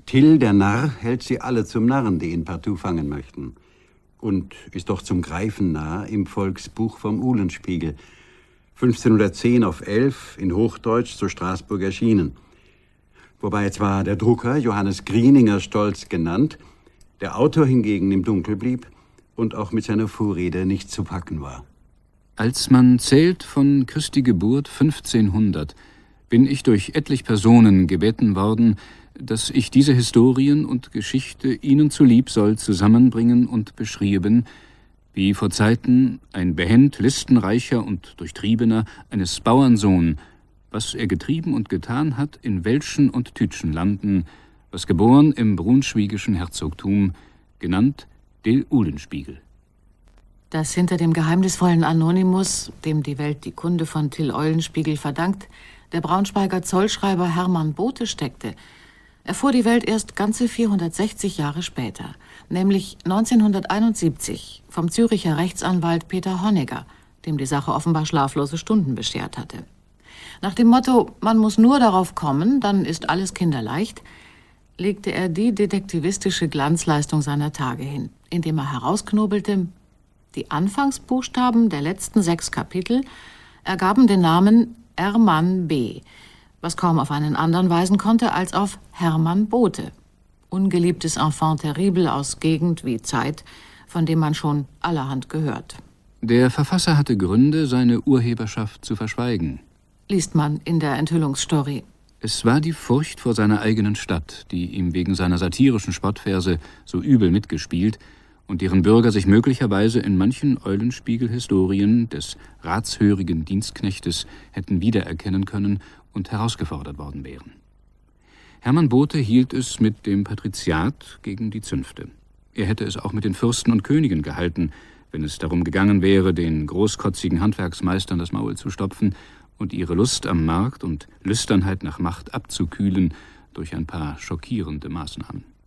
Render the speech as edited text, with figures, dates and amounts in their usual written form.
Till, der Narr, hält sie alle zum Narren, die ihn partout fangen möchten. Und ist doch zum Greifen nah im Volksbuch vom Uhlenspiegel. 1510 auf 11 in Hochdeutsch zu Straßburg erschienen. Wobei zwar der Drucker Johannes Grieninger stolz genannt, der Autor hingegen im Dunkel blieb und auch mit seiner Vorrede nicht zu packen war. Als man zählt von Christi Geburt 1500, bin ich durch etlich Personen gebeten worden, dass ich diese Historien und Geschichte ihnen zulieb soll zusammenbringen und beschrieben, wie vor Zeiten ein behend listenreicher und durchtriebener eines Bauernsohn, was er getrieben und getan hat in Welschen und Tütschen Landen, was geboren im braunschweigischen Herzogtum, genannt del Uhlenspiegel. Dass hinter dem geheimnisvollen Anonymus, dem die Welt die Kunde von Till Eulenspiegel verdankt, der Braunschweiger Zollschreiber Hermann Bothe steckte, erfuhr die Welt erst ganze 460 Jahre später, nämlich 1971 vom Züricher Rechtsanwalt Peter Honegger, dem die Sache offenbar schlaflose Stunden beschert hatte. Nach dem Motto, man muss nur darauf kommen, dann ist alles kinderleicht, legte er die detektivistische Glanzleistung seiner Tage hin, indem er herausknobelte: Die Anfangsbuchstaben der letzten 6 Kapitel ergaben den Namen Hermann B., was kaum auf einen anderen weisen konnte als auf Hermann Bothe, ungeliebtes Enfant terrible aus Gegend wie Zeit, von dem man schon allerhand gehört. Der Verfasser hatte Gründe, seine Urheberschaft zu verschweigen, liest man in der Enthüllungsstory. Es war die Furcht vor seiner eigenen Stadt, die ihm wegen seiner satirischen Spottverse so übel mitgespielt und deren Bürger sich möglicherweise in manchen Eulenspiegel-Historien des ratshörigen Dienstknechtes hätten wiedererkennen können und herausgefordert worden wären. Hermann Bothe hielt es mit dem Patriziat gegen die Zünfte. Er hätte es auch mit den Fürsten und Königen gehalten, wenn es darum gegangen wäre, den großkotzigen Handwerksmeistern das Maul zu stopfen und ihre Lust am Markt und Lüsternheit nach Macht abzukühlen durch ein paar schockierende Maßnahmen.